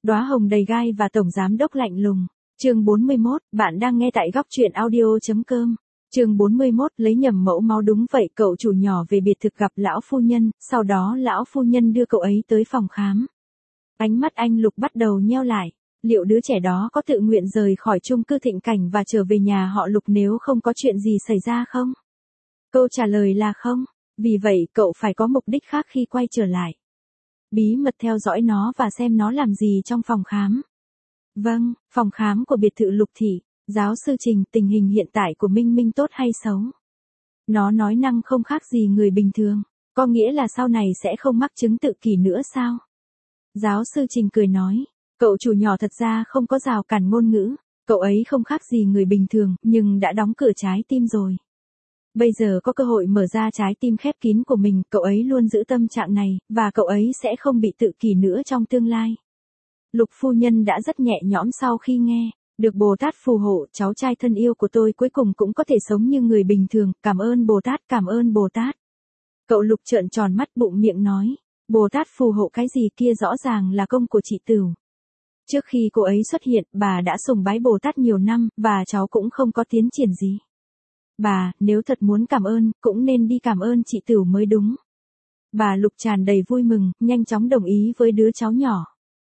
Đóa hồng đầy gai và tổng giám đốc lạnh lùng. Chương 41, bạn đang nghe tại góc truyện audio.com. Chương 41, lấy nhầm mẫu máu. Đúng vậy, cậu chủ nhỏ về biệt thực gặp lão phu nhân, sau đó lão phu nhân đưa cậu ấy tới phòng khám. Ánh mắt anh Lục bắt đầu nheo lại. Liệu đứa trẻ đó có tự nguyện rời khỏi chung cư Thịnh Cảnh và trở về nhà họ Lục nếu không có chuyện gì xảy ra không? Câu trả lời là không. Vì vậy cậu phải có mục đích khác khi quay trở lại. Bí mật theo dõi nó và xem nó làm gì trong phòng khám. Vâng, phòng khám của biệt thự Lục Thị. Giáo sư Trình, tình hình hiện tại của Minh Minh tốt hay xấu? Nó nói năng không khác gì người bình thường. Có nghĩa là sau này sẽ không mắc chứng tự kỷ nữa sao? Giáo sư Trình cười nói. Cậu chủ nhỏ thật ra không có rào cản ngôn ngữ. Cậu ấy không khác gì người bình thường, nhưng đã đóng cửa trái tim rồi. Bây giờ có cơ hội mở ra trái tim khép kín của mình, cậu ấy luôn giữ tâm trạng này, và cậu ấy sẽ không bị tự kỷ nữa trong tương lai. Lục phu nhân đã rất nhẹ nhõm sau khi nghe. Được Bồ Tát phù hộ, cháu trai thân yêu của tôi cuối cùng cũng có thể sống như người bình thường, cảm ơn Bồ Tát, cảm ơn Bồ Tát. Cậu Lục trợn tròn mắt bụng miệng nói, Bồ Tát phù hộ cái gì kia, rõ ràng là công của chị Tửu. Trước khi cô ấy xuất hiện, bà đã sùng bái Bồ Tát nhiều năm, và cháu cũng không có tiến triển gì. Bà, nếu thật muốn cảm ơn, cũng nên đi cảm ơn chị Tửu mới đúng. Bà Lục tràn đầy vui mừng, nhanh chóng đồng ý với đứa cháu nhỏ.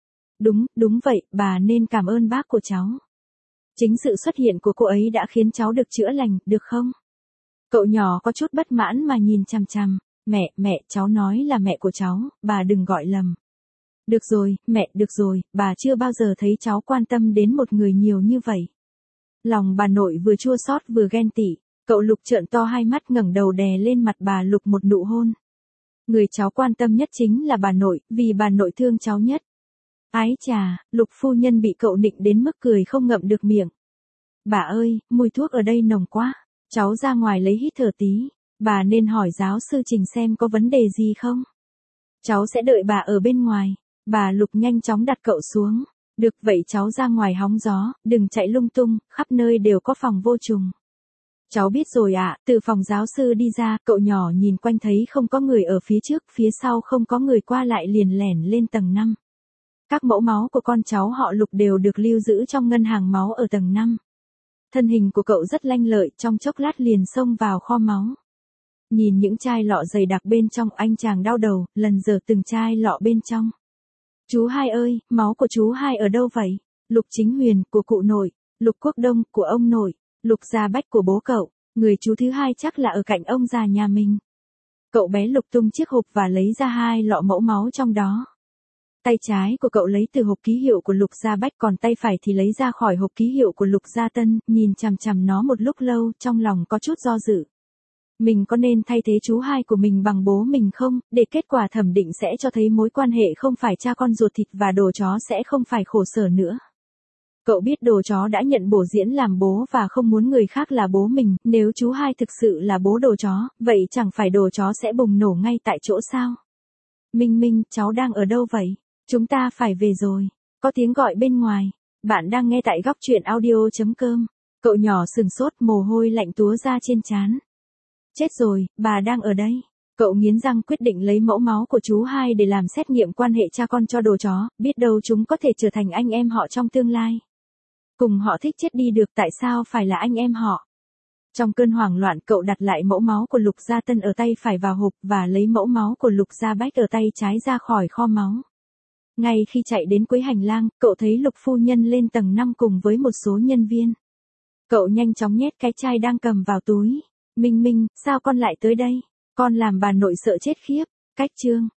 Đúng vậy, bà nên cảm ơn bác của cháu. Chính sự xuất hiện của cô ấy đã khiến cháu được chữa lành, được không? Cậu nhỏ có chút bất mãn mà nhìn chằm chằm. Mẹ, cháu nói là mẹ của cháu, bà đừng gọi lầm. Được rồi, mẹ, được rồi, bà chưa bao giờ thấy cháu quan tâm đến một người nhiều như vậy. Lòng bà nội vừa chua xót vừa ghen tị. Cậu Lục trợn to hai mắt ngẩng đầu đè lên mặt bà Lục một nụ hôn. Người cháu quan tâm nhất chính là bà nội, vì bà nội thương cháu nhất. Ái chà, Lục phu nhân bị cậu nịnh đến mức cười không ngậm được miệng. Bà ơi, mùi thuốc ở đây nồng quá. Cháu ra ngoài lấy hít thở tí. Bà nên hỏi giáo sư Trình xem có vấn đề gì không. Cháu sẽ đợi bà ở bên ngoài. Bà Lục nhanh chóng đặt cậu xuống. Được vậy, cháu ra ngoài hóng gió, đừng chạy lung tung, khắp nơi đều có phòng vô trùng. Cháu biết rồi ạ. Từ phòng giáo sư đi ra, cậu nhỏ nhìn quanh thấy không có người ở phía trước, phía sau không có người qua lại liền lẻn lên tầng 5. Các mẫu máu của con cháu họ Lục đều được lưu giữ trong ngân hàng máu ở tầng 5. Thân hình của cậu rất lanh lợi, trong chốc lát liền xông vào kho máu. Nhìn những chai lọ dày đặc bên trong, anh chàng đau đầu, lần dở từng chai lọ bên trong. Chú hai ơi, máu của chú hai ở đâu vậy? Lục Chính Huyền, của cụ nội. Lục Quốc Đông, của ông nội. Lục Gia Bách, của bố cậu. Người chú thứ hai chắc là ở cạnh ông già nhà mình. Cậu bé lục tung chiếc hộp và lấy ra 2 lọ mẫu máu trong đó. Tay trái của cậu lấy từ hộp ký hiệu của Lục Gia Bách, còn tay phải thì lấy ra khỏi hộp ký hiệu của Lục Gia Tân, nhìn chằm chằm nó một lúc lâu, trong lòng có chút do dự. Mình có nên thay thế chú hai của mình bằng bố mình không, để kết quả thẩm định sẽ cho thấy mối quan hệ không phải cha con ruột thịt và đồ chó sẽ không phải khổ sở nữa. Cậu biết đồ chó đã nhận bổ diễn làm bố và không muốn người khác là bố mình, nếu chú hai thực sự là bố đồ chó, vậy chẳng phải đồ chó sẽ bùng nổ ngay tại chỗ sao? Minh, cháu đang ở đâu vậy? Chúng ta phải về rồi. Có tiếng gọi bên ngoài. Bạn đang nghe tại góc truyện audio.com. Cậu nhỏ sừng sốt, mồ hôi lạnh túa ra trên trán. Chết rồi, bà đang ở đây. Cậu nghiến răng quyết định lấy mẫu máu của chú hai để làm xét nghiệm quan hệ cha con cho đồ chó, biết đâu chúng có thể trở thành anh em họ trong tương lai. Cùng họ thích chết đi được, tại sao phải là anh em họ? Trong cơn hoảng loạn, cậu đặt lại mẫu máu của Lục Gia Tân ở tay phải vào hộp và lấy mẫu máu của Lục Gia Bách ở tay trái ra khỏi kho máu. Ngay khi chạy đến cuối hành lang, cậu thấy Lục phu nhân lên tầng 5 cùng với một số nhân viên. Cậu nhanh chóng nhét cái chai đang cầm vào túi. Minh, sao con lại tới đây? Con làm bà nội sợ chết khiếp. Cách chương.